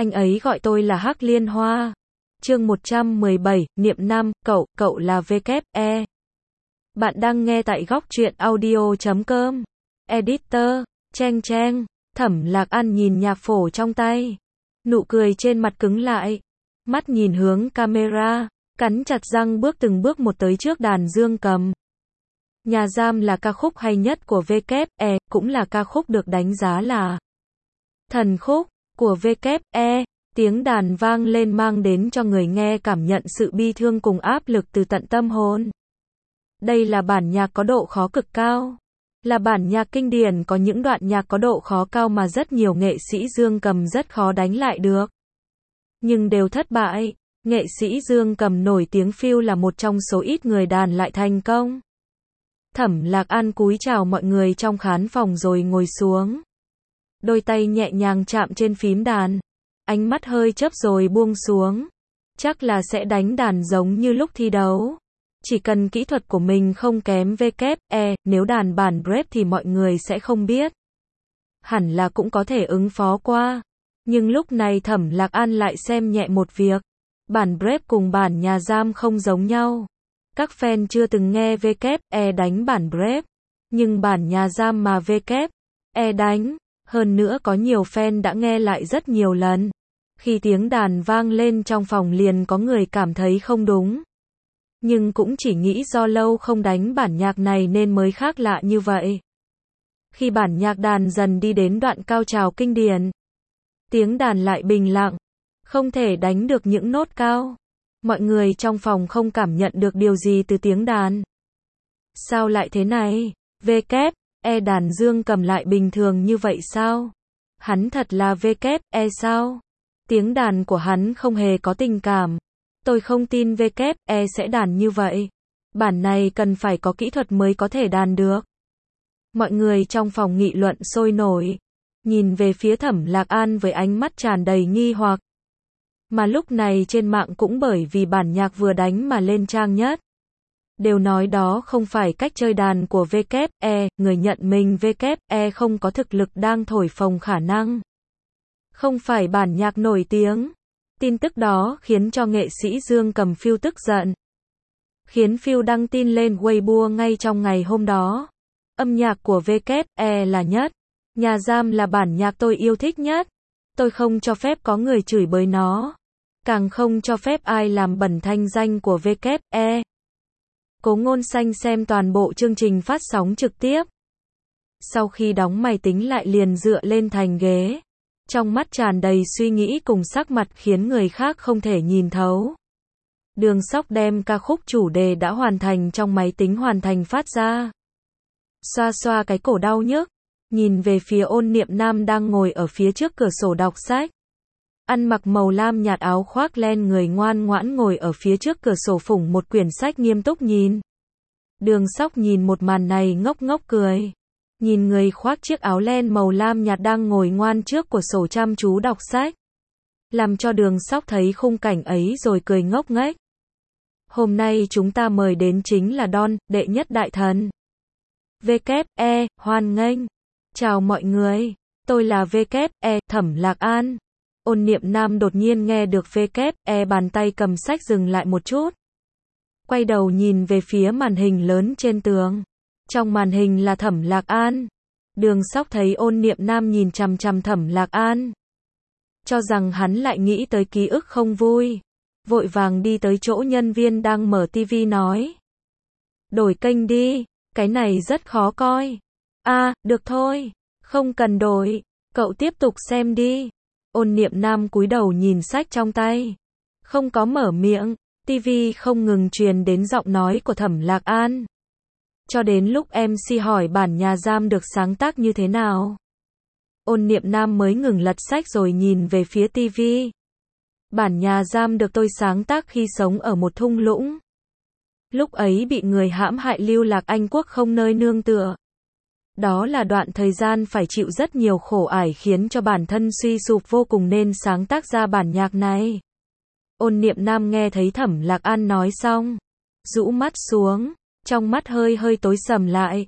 Anh ấy gọi tôi là Hắc Liên Hoa. Chương 117, Niệm Nam, cậu là WE. Bạn đang nghe tại góc truyện audio.com. Editor, Cheng. Thẩm Lạc An nhìn nhạc phổ trong tay. Nụ cười trên mặt cứng lại. Mắt nhìn hướng camera, cắn chặt răng bước từng bước một tới trước đàn dương cầm. Nhà giam là ca khúc hay nhất của WE, cũng là ca khúc được đánh giá là thần khúc của WE. Tiếng đàn vang lên mang đến cho người nghe cảm nhận sự bi thương cùng áp lực từ tận tâm hồn. Đây là bản nhạc có độ khó cực cao. Là bản nhạc kinh điển có những đoạn nhạc có độ khó cao mà rất nhiều nghệ sĩ dương cầm rất khó đánh lại được. Nhưng đều thất bại. Nghệ sĩ dương cầm nổi tiếng Phil là một trong số ít người đàn lại thành công. Thẩm Lạc An cúi chào mọi người trong khán phòng rồi ngồi xuống. Đôi tay nhẹ nhàng chạm trên phím đàn. Ánh mắt hơi chớp rồi buông xuống. Chắc là sẽ đánh đàn giống như lúc thi đấu. Chỉ cần kỹ thuật của mình không kém WE, nếu đàn bản Brave thì mọi người sẽ không biết. Hẳn là cũng có thể ứng phó qua. Nhưng lúc này Thẩm Lạc An lại xem nhẹ một việc. Bản Brave cùng bản nhà giam không giống nhau. Các fan chưa từng nghe WE đánh bản Brave. Nhưng bản nhà giam mà WE đánh. Hơn nữa có nhiều fan đã nghe lại rất nhiều lần. Khi tiếng đàn vang lên trong phòng liền có người cảm thấy không đúng. Nhưng cũng chỉ nghĩ do lâu không đánh bản nhạc này nên mới khác lạ như vậy. Khi bản nhạc đàn dần đi đến đoạn cao trào kinh điển, tiếng đàn lại bình lặng, không thể đánh được những nốt cao. Mọi người trong phòng không cảm nhận được điều gì từ tiếng đàn. Sao lại thế này? WE đàn dương cầm lại bình thường như vậy sao? Hắn thật là WE sao? Tiếng đàn của hắn không hề có tình cảm. Tôi không tin WE sẽ đàn như vậy. Bản này cần phải có kỹ thuật mới có thể đàn được. Mọi người trong phòng nghị luận sôi nổi. Nhìn về phía Thẩm Lạc An với ánh mắt tràn đầy nghi hoặc. Mà lúc này trên mạng cũng bởi vì bản nhạc vừa đánh mà lên trang nhất. Đều nói đó không phải cách chơi đàn của WE, người nhận mình WE không có thực lực đang thổi phồng khả năng. Không phải bản nhạc nổi tiếng. Tin tức đó khiến cho nghệ sĩ dương cầm Phil tức giận. Khiến Phil đăng tin lên Weibo ngay trong ngày hôm đó. Âm nhạc của WE là nhất. Nhà giam là bản nhạc tôi yêu thích nhất. Tôi không cho phép có người chửi bới nó. Càng không cho phép ai làm bẩn thanh danh của WE. Cố Ngôn Xanh xem toàn bộ chương trình phát sóng trực tiếp. Sau khi đóng máy tính lại liền dựa lên thành ghế. Trong mắt tràn đầy suy nghĩ cùng sắc mặt khiến người khác không thể nhìn thấu. Đường Sóc đem ca khúc chủ đề đã hoàn thành trong máy tính hoàn thành phát ra. Xoa xoa cái cổ đau nhức. Nhìn về phía Ôn Niệm Nam đang ngồi ở phía trước cửa sổ đọc sách. Ăn mặc màu lam nhạt áo khoác len người ngoan ngoãn ngồi ở phía trước cửa sổ phủng một quyển sách nghiêm túc nhìn. Đường Sóc nhìn một màn này ngốc ngốc cười. Nhìn người khoác chiếc áo len màu lam nhạt đang ngồi ngoan trước cửa sổ chăm chú đọc sách. Làm cho Đường Sóc thấy khung cảnh ấy rồi cười ngốc nghếch. Hôm nay chúng ta mời đến chính là Don, đệ nhất đại thần. WE, hoan nghênh. Chào mọi người, tôi là WE, Thẩm Lạc An. Ôn Niệm Nam đột nhiên nghe được WE bàn tay cầm sách dừng lại một chút. Quay đầu nhìn về phía màn hình lớn trên tường. Trong màn hình là Thẩm Lạc An. Đường Sóc thấy Ôn Niệm Nam nhìn chằm chằm Thẩm Lạc An. Cho rằng hắn lại nghĩ tới ký ức không vui. Vội vàng đi tới chỗ nhân viên đang mở tivi nói. Đổi kênh đi, cái này rất khó coi. Được thôi, không cần đổi, cậu tiếp tục xem đi. Ôn Niệm Nam cúi đầu nhìn sách trong tay. Không có mở miệng, tivi không ngừng truyền đến giọng nói của Thẩm Lạc An. Cho đến lúc MC hỏi bản nhà giam được sáng tác như thế nào. Ôn Niệm Nam mới ngừng lật sách rồi nhìn về phía tivi. Bản nhà giam được tôi sáng tác khi sống ở một thung lũng. Lúc ấy bị người hãm hại lưu lạc Anh quốc không nơi nương tựa. Đó là đoạn thời gian phải chịu rất nhiều khổ ải khiến cho bản thân suy sụp vô cùng nên sáng tác ra bản nhạc này. Ôn Niệm Nam nghe thấy Thẩm Lạc An nói xong. Rũ mắt xuống. Trong mắt hơi tối sầm lại.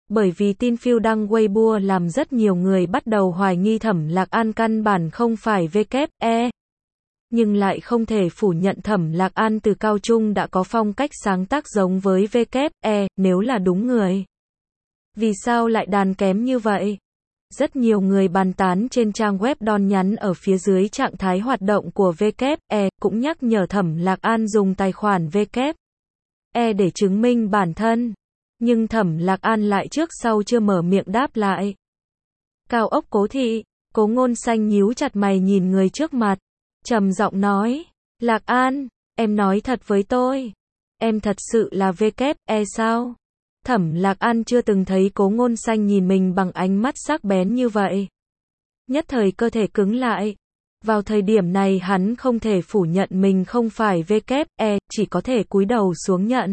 Bởi vì tin phiêu đăng Weibo làm rất nhiều người bắt đầu hoài nghi Thẩm Lạc An căn bản không phải VKE. Nhưng lại không thể phủ nhận Thẩm Lạc An từ cao trung đã có phong cách sáng tác giống với VKE, nếu là đúng người. Vì sao lại đàn kém như vậy? Rất nhiều người bàn tán trên trang web Don nhắn ở phía dưới trạng thái hoạt động của VKE, cũng nhắc nhở Thẩm Lạc An dùng tài khoản VKE để chứng minh bản thân. Nhưng Thẩm Lạc An lại trước sau chưa mở miệng đáp lại. Cao ốc Cố Thị, Cố Ngôn Xanh nhíu chặt mày nhìn người trước mặt, trầm giọng nói, Lạc An, em nói thật với tôi, em thật sự là VKE sao? Thẩm Lạc An chưa từng thấy Cố Ngôn Xanh nhìn mình bằng ánh mắt sắc bén như vậy. Nhất thời cơ thể cứng lại. Vào thời điểm này hắn không thể phủ nhận mình không phải VKE, chỉ có thể cúi đầu xuống nhận.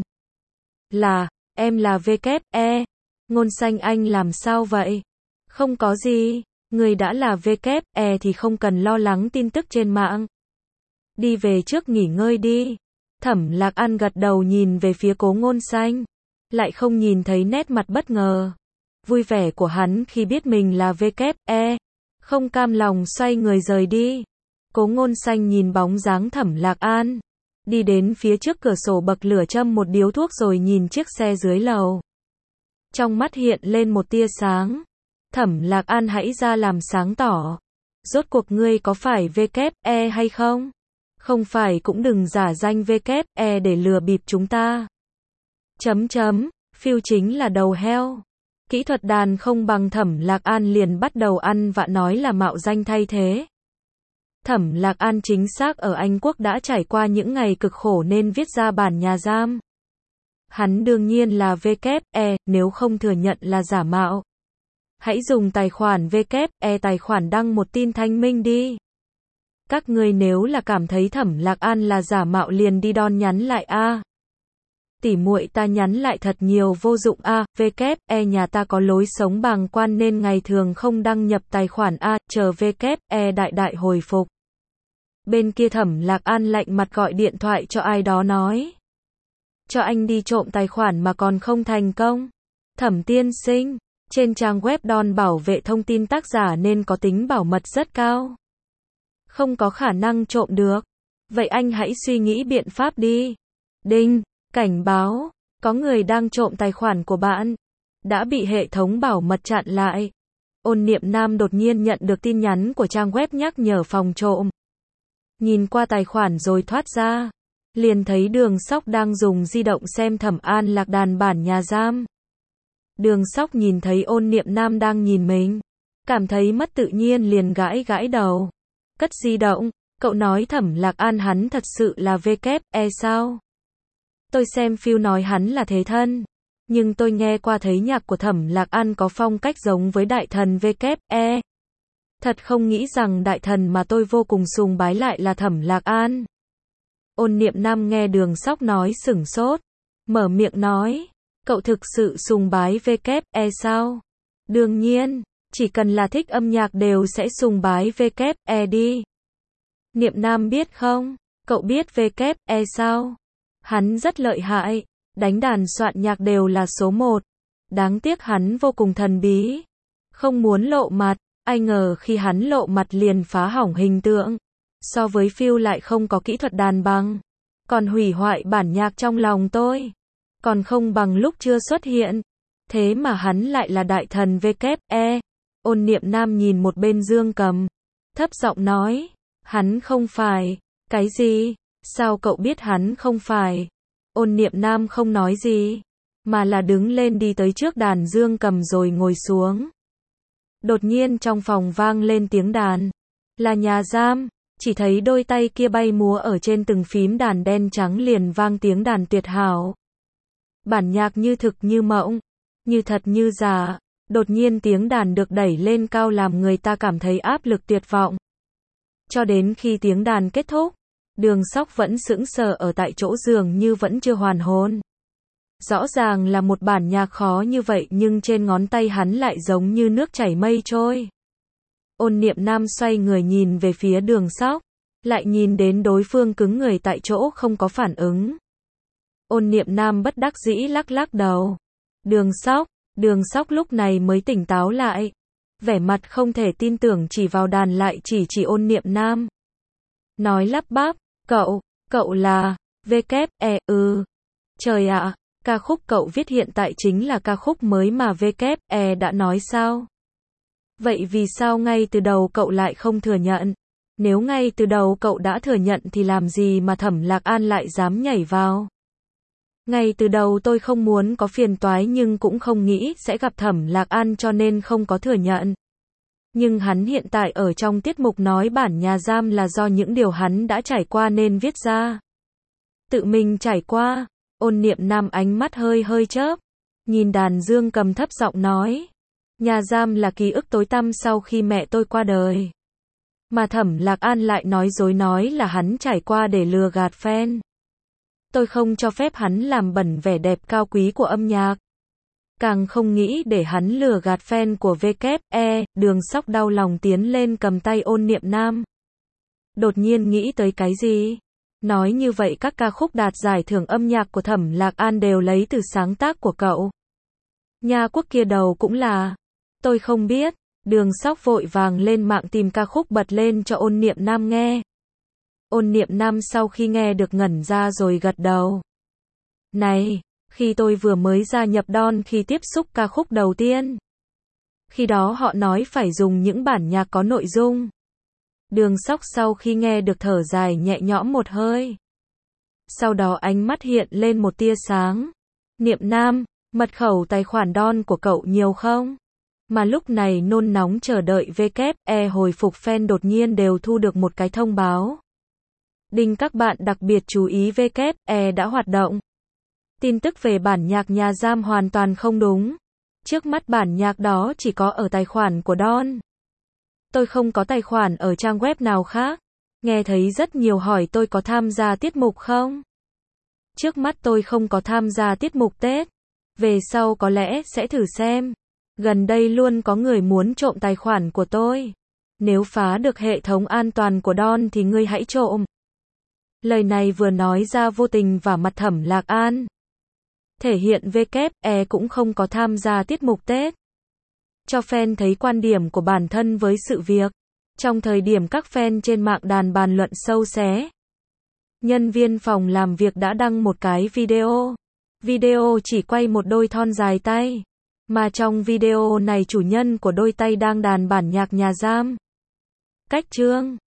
Em là VKE. Ngôn Xanh anh làm sao vậy? Không có gì, người đã là VKE thì không cần lo lắng tin tức trên mạng. Đi về trước nghỉ ngơi đi. Thẩm Lạc An gật đầu nhìn về phía Cố Ngôn Xanh. Lại không nhìn thấy nét mặt bất ngờ, vui vẻ của hắn khi biết mình là VKE. Không cam lòng xoay người rời đi. Cố Ngôn Xanh nhìn bóng dáng Thẩm Lạc An, đi đến phía trước cửa sổ bậc lửa châm một điếu thuốc rồi nhìn chiếc xe dưới lầu. Trong mắt hiện lên một tia sáng. Thẩm Lạc An hãy ra làm sáng tỏ. Rốt cuộc ngươi có phải VKE hay không? Không phải cũng đừng giả danh VKE để lừa bịp chúng ta. Phiêu chính là đầu heo. Kỹ thuật đàn không bằng Thẩm Lạc An liền bắt đầu ăn vạ nói là mạo danh thay thế. Thẩm Lạc An chính xác ở Anh Quốc đã trải qua những ngày cực khổ nên viết ra bản nhà giam. Hắn đương nhiên là VKE, nếu không thừa nhận là giả mạo. Hãy dùng tài khoản VKE tài khoản đăng một tin thanh minh đi. Các ngươi nếu là cảm thấy Thẩm Lạc An là giả mạo liền đi Don nhắn lại a. Tỉ muội ta nhắn lại thật nhiều vô dụng a, VKE nhà ta có lối sống bàng quan nên ngày thường không đăng nhập tài khoản a, chờ VKE đại hồi phục. Bên kia Thẩm Lạc An lạnh mặt gọi điện thoại cho ai đó nói. Cho anh đi trộm tài khoản mà còn không thành công. Thẩm tiên sinh, trên trang web Don bảo vệ thông tin tác giả nên có tính bảo mật rất cao. Không có khả năng trộm được. Vậy anh hãy suy nghĩ biện pháp đi. Đinh, cảnh báo, có người đang trộm tài khoản của bạn. Đã bị hệ thống bảo mật chặn lại. Ôn Niệm Nam đột nhiên nhận được tin nhắn của trang web nhắc nhở phòng trộm. Nhìn qua tài khoản rồi thoát ra. Liền thấy Đường Sóc đang dùng di động xem Thẩm An Lạc đàn bản nhà giam. Đường Sóc nhìn thấy Ôn Niệm Nam đang nhìn mình. Cảm thấy mất tự nhiên liền gãi đầu. Cất di động, cậu nói Thẩm Lạc An hắn thật sự là VKE sao? Tôi xem phiêu nói hắn là thế thân. Nhưng tôi nghe qua thấy nhạc của Thẩm Lạc An có phong cách giống với đại thần VKE. Thật không nghĩ rằng đại thần mà tôi vô cùng sùng bái lại là Thẩm Lạc An. Ôn Niệm Nam nghe Đường Sóc nói sửng sốt. Mở miệng nói. Cậu thực sự sùng bái VKE sao? Đương nhiên, chỉ cần là thích âm nhạc đều sẽ sùng bái VKE đi. Niệm Nam biết không? Cậu biết VKE sao? Hắn rất lợi hại. Đánh đàn soạn nhạc đều là số 1. Đáng tiếc hắn vô cùng thần bí. Không muốn lộ mặt. Ai ngờ khi hắn lộ mặt liền phá hỏng hình tượng. So với phiêu lại không có kỹ thuật đàn bằng. Còn hủy hoại bản nhạc trong lòng tôi. Còn không bằng lúc chưa xuất hiện. Thế mà hắn lại là đại thần VKE. Ôn Niệm Nam nhìn một bên Dương Cầm. Thấp giọng nói. Hắn không phải. Cái gì? Sao cậu biết hắn không phải? Ôn Niệm Nam không nói gì. Mà là đứng lên đi tới trước đàn Dương Cầm rồi ngồi xuống. Đột nhiên trong phòng vang lên tiếng đàn. Là nhà giam. Chỉ thấy đôi tay kia bay múa ở trên từng phím đàn đen trắng liền vang tiếng đàn tuyệt hảo. Bản nhạc như thực như mộng. Như thật như giả. Đột nhiên tiếng đàn được đẩy lên cao làm người ta cảm thấy áp lực tuyệt vọng. Cho đến khi tiếng đàn kết thúc, Đường Sóc vẫn sững sờ ở tại chỗ dường như vẫn chưa hoàn hồn. Rõ ràng là một bản nhạc khó như vậy nhưng trên ngón tay hắn lại giống như nước chảy mây trôi. Ôn Niệm Nam xoay người nhìn về phía Đường Sóc, lại nhìn đến đối phương cứng người tại chỗ không có phản ứng. Ôn Niệm Nam bất đắc dĩ lắc đầu. Đường Sóc, Đường Sóc lúc này mới tỉnh táo lại. Vẻ mặt không thể tin tưởng chỉ vào đàn lại chỉ Ôn Niệm Nam. Nói lắp bắp, cậu là, Trời ạ, ca khúc cậu viết hiện tại chính là ca khúc mới mà đã nói sao? Vậy vì sao ngay từ đầu cậu lại không thừa nhận? Nếu ngay từ đầu cậu đã thừa nhận thì làm gì mà Thẩm Lạc An lại dám nhảy vào? Ngay từ đầu tôi không muốn có phiền toái nhưng cũng không nghĩ sẽ gặp Thẩm Lạc An cho nên không có thừa nhận. Nhưng hắn hiện tại ở trong tiết mục nói bản nhà giam là do những điều hắn đã trải qua nên viết ra. Tự mình trải qua, Ôn Niệm Nam ánh mắt hơi chớp, nhìn đàn dương cầm thấp giọng nói. Nhà giam là ký ức tối tăm sau khi mẹ tôi qua đời. Mà Thẩm Lạc An lại nói dối nói là hắn trải qua để lừa gạt fan. Tôi không cho phép hắn làm bẩn vẻ đẹp cao quý của âm nhạc. Càng không nghĩ để hắn lừa gạt fan của Đường Sóc đau lòng tiến lên cầm tay Ôn Niệm Nam. Đột nhiên nghĩ tới cái gì? Nói như vậy các ca khúc đạt giải thưởng âm nhạc của Thẩm Lạc An đều lấy từ sáng tác của cậu. Nhà quốc kia đầu cũng là. Tôi không biết. Đường Sóc vội vàng lên mạng tìm ca khúc bật lên cho Ôn Niệm Nam nghe. Ôn Niệm Nam sau khi nghe được ngẩn ra rồi gật đầu. Này, khi tôi vừa mới gia nhập Don khi tiếp xúc ca khúc đầu tiên. Khi đó họ nói phải dùng những bản nhạc có nội dung. Đường Sóc sau khi nghe được thở dài nhẹ nhõm một hơi. Sau đó ánh mắt hiện lên một tia sáng. Niệm Nam, mật khẩu tài khoản Don của cậu nhiều không? Mà lúc này nôn nóng chờ đợi hồi phục fan đột nhiên đều thu được một cái thông báo. Đinh các bạn đặc biệt chú ý đã hoạt động. Tin tức về bản nhạc nhà giam hoàn toàn không đúng. Trước mắt bản nhạc đó chỉ có ở tài khoản của Don. Tôi không có tài khoản ở trang web nào khác. Nghe thấy rất nhiều hỏi tôi có tham gia tiết mục không? Trước mắt tôi không có tham gia tiết mục Tết. Về sau có lẽ sẽ thử xem. Gần đây luôn có người muốn trộm tài khoản của tôi. Nếu phá được hệ thống an toàn của Don thì ngươi hãy trộm. Lời này vừa nói ra vô tình vào mặt Thẩm Lạc An. Thể hiện cũng không có tham gia tiết mục Tết. Cho fan thấy quan điểm của bản thân với sự việc. Trong thời điểm các fan trên mạng đàn bàn luận sâu xé. Nhân viên phòng làm việc đã đăng một cái video. Video chỉ quay một đôi thon dài tay. Mà trong video này chủ nhân của đôi tay đang đàn bản nhạc nhà giam. Cách chương